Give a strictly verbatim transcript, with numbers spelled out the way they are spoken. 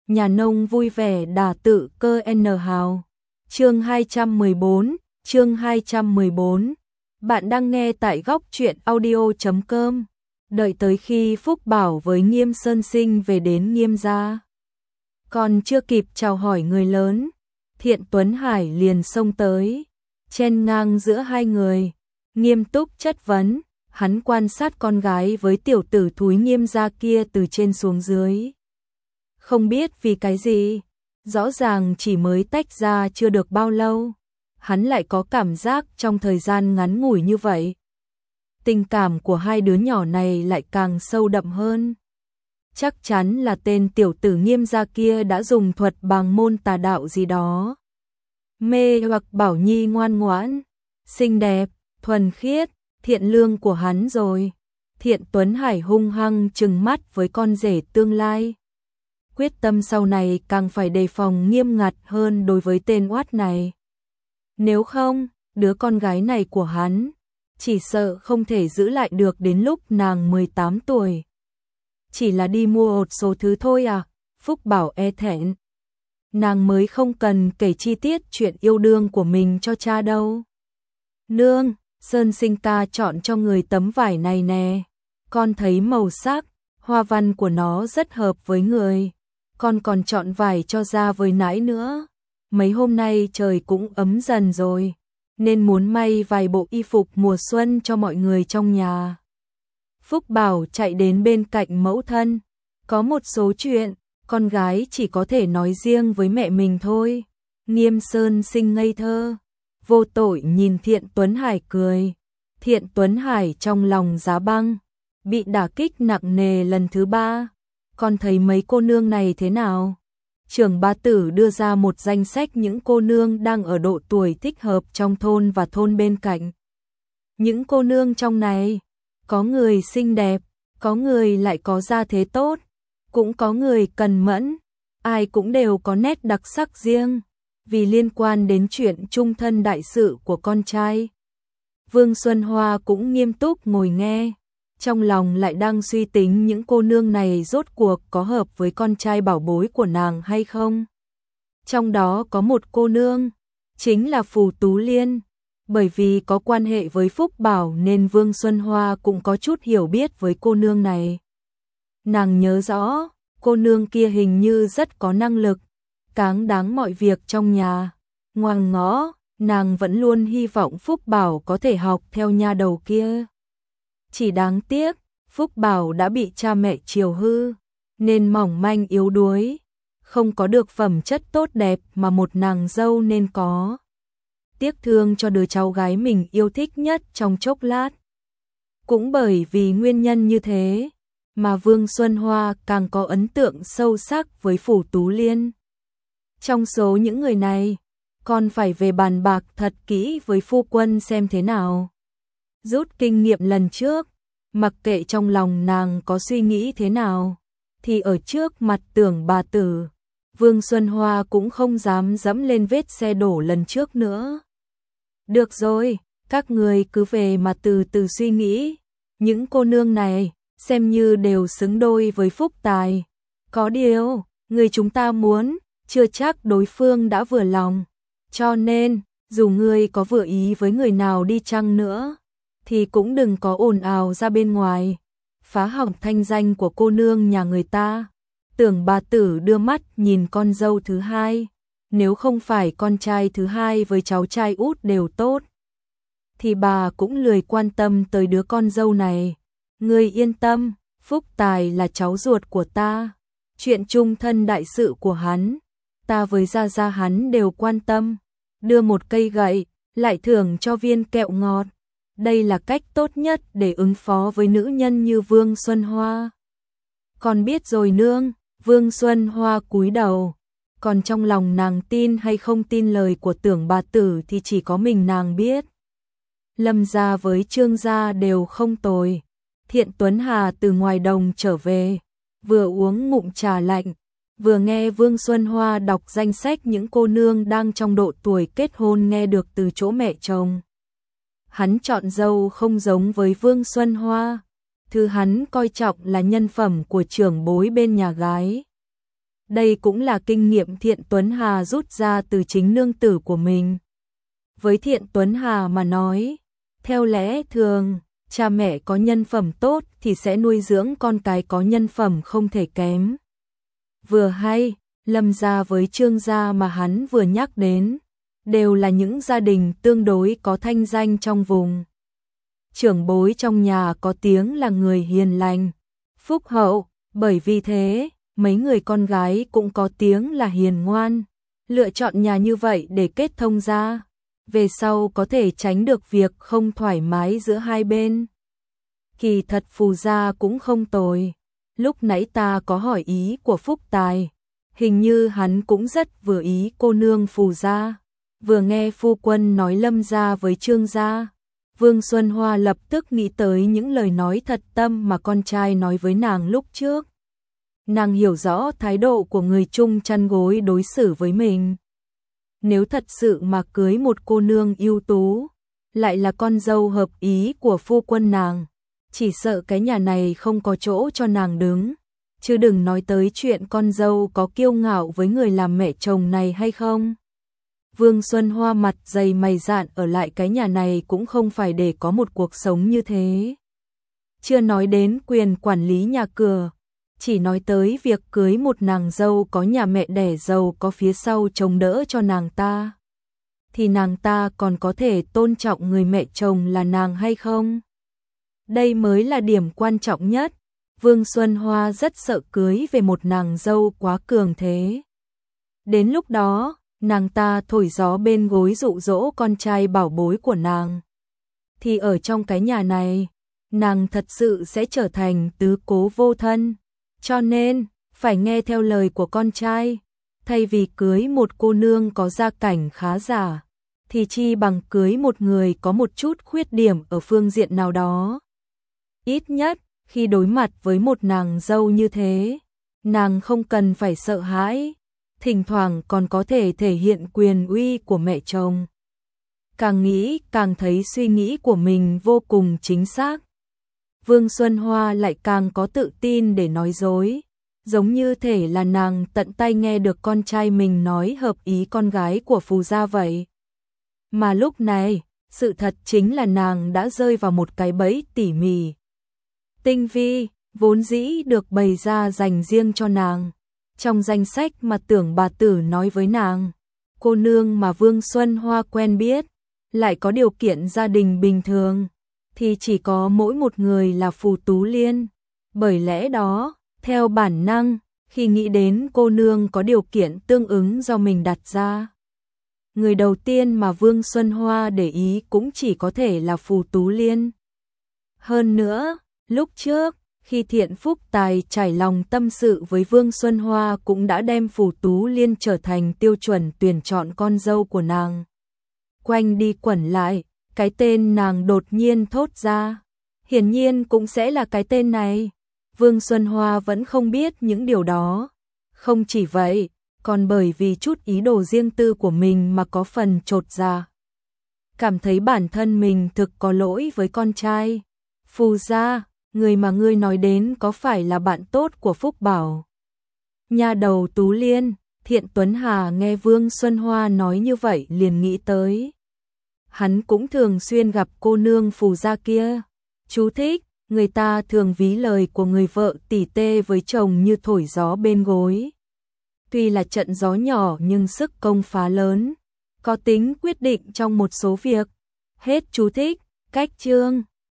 nhà nông vui vẻ đả tự cơ N hào. Chương hai trăm mười bốn, chương hai trăm mười bốn. Bạn đang nghe tại góc truyện audio chấm com. Đợi tới khi Phúc Bảo với Nghiêm Sơn Sinh về đến Nghiêm gia, còn chưa kịp chào hỏi người lớn, Thiện Tuấn Hải liền xông tới, chen ngang giữa hai người, nghiêm túc chất vấn. Hắn quan sát con gái với tiểu tử thúi Nghiêm gia kia từ trên xuống dưới. Không biết vì cái gì, rõ ràng chỉ mới tách ra chưa được bao lâu, hắn lại có cảm giác trong thời gian ngắn ngủi như vậy, tình cảm của hai đứa nhỏ này lại càng sâu đậm hơn. Chắc chắn là tên tiểu tử Nghiêm gia kia đã dùng thuật bàng môn tà đạo gì đó, mê hoặc Bảo Nhi ngoan ngoãn, xinh đẹp, thuần khiết, thiện lương của hắn rồi. Thiện Tuấn Hải hung hăng trừng mắt với con rể tương lai, quyết tâm sau này càng phải đề phòng nghiêm ngặt hơn đối với tên oát này. Nếu không, đứa con gái này của hắn chỉ sợ không thể giữ lại được đến lúc nàng mười tám tuổi. Chỉ là đi mua một số thứ thôi à? Phúc Bảo e thẹn. Nàng mới không cần kể chi tiết chuyện yêu đương của mình cho cha đâu. Nương, Sơn Sinh ca chọn cho người tấm vải này nè. Con thấy màu sắc, hoa văn của nó rất hợp với người. Con còn chọn vải cho ra với nãi nữa. Mấy hôm nay trời cũng ấm dần rồi, nên muốn may vài bộ y phục mùa xuân cho mọi người trong nhà. Phúc Bảo chạy đến bên cạnh mẫu thân. Có một số chuyện, con gái chỉ có thể nói riêng với mẹ mình thôi. Nghiêm Sơn Sinh ngây thơ, vô tội nhìn Thiện Tuấn Hải cười. Thiện Tuấn Hải trong lòng giá băng, bị đả kích nặng nề lần thứ ba. Con thấy mấy cô nương này thế nào? Trưởng Bá Tử đưa ra một danh sách những cô nương đang ở độ tuổi thích hợp trong thôn và thôn bên cạnh. Những cô nương trong này, có người xinh đẹp, có người lại có gia thế tốt, cũng có người cần mẫn, ai cũng đều có nét đặc sắc riêng, vì liên quan đến chuyện chung thân đại sự của con trai. Vương Xuân Hoa cũng nghiêm túc ngồi nghe, trong lòng lại đang suy tính những cô nương này rốt cuộc có hợp với con trai bảo bối của nàng hay không. Trong đó có một cô nương, chính là Phù Tú Liên. Bởi vì có quan hệ với Phúc Bảo nên Vương Xuân Hoa cũng có chút hiểu biết với cô nương này. Nàng nhớ rõ, cô nương kia hình như rất có năng lực, cáng đáng mọi việc trong nhà. Ngoan ngõ, nàng vẫn luôn hy vọng Phúc Bảo có thể học theo nha đầu kia. Chỉ đáng tiếc, Phúc Bảo đã bị cha mẹ chiều hư, nên mỏng manh yếu đuối, không có được phẩm chất tốt đẹp mà một nàng dâu nên có. Tiếc thương cho đứa cháu gái mình yêu thích nhất trong chốc lát. Cũng bởi vì nguyên nhân như thế, mà Vương Xuân Hoa càng có ấn tượng sâu sắc với Phù Tú Liên. Trong số những người này, con phải về bàn bạc thật kỹ với phu quân xem thế nào. Rút kinh nghiệm lần trước, mặc kệ trong lòng nàng có suy nghĩ thế nào, thì ở trước mặt Tưởng bà tử, Vương Xuân Hoa cũng không dám dẫm lên vết xe đổ lần trước nữa. Được rồi, các người cứ về mà từ từ suy nghĩ. Những cô nương này, xem như đều xứng đôi với Phúc Tài. Có điều, người chúng ta muốn, chưa chắc đối phương đã vừa lòng. Cho nên, dù người có vừa ý với người nào đi chăng nữa, thì cũng đừng có ồn ào ra bên ngoài, phá hỏng thanh danh của cô nương nhà người ta. Tưởng bà tử đưa mắt nhìn con dâu thứ hai. Nếu không phải con trai thứ hai với cháu trai út đều tốt, thì bà cũng lười quan tâm tới đứa con dâu này. Ngươi yên tâm, Phúc Tài là cháu ruột của ta. Chuyện chung thân đại sự của hắn, ta với gia gia hắn đều quan tâm. Đưa một cây gậy, lại thưởng cho viên kẹo ngọt. Đây là cách tốt nhất để ứng phó với nữ nhân như Vương Xuân Hoa. Con biết rồi nương. Vương Xuân Hoa cúi đầu. Còn trong lòng nàng tin hay không tin lời của Tưởng bà tử thì chỉ có mình nàng biết. Lâm gia với Trương gia đều không tồi. Thiện Tuấn Hà từ ngoài đồng trở về, vừa uống ngụm trà lạnh, vừa nghe Vương Xuân Hoa đọc danh sách những cô nương đang trong độ tuổi kết hôn nghe được từ chỗ mẹ chồng. Hắn chọn dâu không giống với Vương Xuân Hoa, thứ hắn coi trọng là nhân phẩm của trưởng bối bên nhà gái. Đây cũng là kinh nghiệm Thiện Tuấn Hà rút ra từ chính nương tử của mình. Với Thiện Tuấn Hà mà nói, theo lẽ thường, cha mẹ có nhân phẩm tốt thì sẽ nuôi dưỡng con cái có nhân phẩm không thể kém. Vừa hay, Lâm gia với Trương gia mà hắn vừa nhắc đến, đều là những gia đình tương đối có thanh danh trong vùng. Trưởng bối trong nhà có tiếng là người hiền lành, phúc hậu, bởi vì thế, mấy người con gái cũng có tiếng là hiền ngoan, lựa chọn nhà như vậy để kết thông gia, về sau có thể tránh được việc không thoải mái giữa hai bên. Kỳ thật Phù gia cũng không tồi, lúc nãy ta có hỏi ý của Phúc Tài, hình như hắn cũng rất vừa ý cô nương Phù gia. Vừa nghe phu quân nói Lâm gia với Trương gia, Vương Xuân Hoa lập tức nghĩ tới những lời nói thật tâm mà con trai nói với nàng lúc trước. Nàng hiểu rõ thái độ của người chung chăn gối đối xử với mình. Nếu thật sự mà cưới một cô nương ưu tú, lại là con dâu hợp ý của phu quân nàng, chỉ sợ cái nhà này không có chỗ cho nàng đứng, chứ đừng nói tới chuyện con dâu có kiêu ngạo với người làm mẹ chồng này hay không. Vương Xuân Hoa mặt dày mày dạn ở lại cái nhà này cũng không phải để có một cuộc sống như thế. Chưa nói đến quyền quản lý nhà cửa, chỉ nói tới việc cưới một nàng dâu có nhà mẹ đẻ giàu có phía sau chống đỡ cho nàng ta, thì nàng ta còn có thể tôn trọng người mẹ chồng là nàng hay không? Đây mới là điểm quan trọng nhất. Vương Xuân Hoa rất sợ cưới về một nàng dâu quá cường thế. Đến lúc đó, nàng ta thổi gió bên gối dụ dỗ con trai bảo bối của nàng, thì ở trong cái nhà này, nàng thật sự sẽ trở thành tứ cố vô thân. Cho nên, phải nghe theo lời của con trai, thay vì cưới một cô nương có gia cảnh khá giả, thì chi bằng cưới một người có một chút khuyết điểm ở phương diện nào đó. Ít nhất, khi đối mặt với một nàng dâu như thế, nàng không cần phải sợ hãi, thỉnh thoảng còn có thể thể hiện quyền uy của mẹ chồng. Càng nghĩ càng thấy suy nghĩ của mình vô cùng chính xác. Vương Xuân Hoa lại càng có tự tin để nói dối, giống như thể là nàng tận tay nghe được con trai mình nói hợp ý con gái của Phù gia vậy. Mà lúc này, sự thật chính là nàng đã rơi vào một cái bẫy tỉ mỉ, tinh vi, vốn dĩ được bày ra dành riêng cho nàng. Trong danh sách mà Tưởng bà tử nói với nàng, cô nương mà Vương Xuân Hoa quen biết, lại có điều kiện gia đình bình thường, thì chỉ có mỗi một người là Phù Tú Liên. Bởi lẽ đó, theo bản năng, khi nghĩ đến cô nương có điều kiện tương ứng do mình đặt ra, người đầu tiên mà Vương Xuân Hoa để ý cũng chỉ có thể là Phù Tú Liên. Hơn nữa, lúc trước, khi Thiện Phúc Tài trải lòng tâm sự với Vương Xuân Hoa cũng đã đem Phù Tú Liên trở thành tiêu chuẩn tuyển chọn con dâu của nàng. Quanh đi quẩn lại, cái tên nàng đột nhiên thốt ra, hiển nhiên cũng sẽ là cái tên này. Vương Xuân Hoa vẫn không biết những điều đó. Không chỉ vậy, còn bởi vì chút ý đồ riêng tư của mình mà có phần chột dạ. Cảm thấy bản thân mình thực có lỗi với con trai. Phù gia, người mà ngươi nói đến có phải là bạn tốt của Phúc Bảo? Nhà đầu Tú Liên, Thiện Tuấn Hà nghe Vương Xuân Hoa nói như vậy liền nghĩ tới. Hắn cũng thường xuyên gặp cô nương Phù gia kia. Chú thích, người ta thường ví lời của người vợ tỉ tê với chồng như thổi gió bên gối. Tuy là trận gió nhỏ nhưng sức công phá lớn, có tính quyết định trong một số việc. Hết chú thích, cách chương.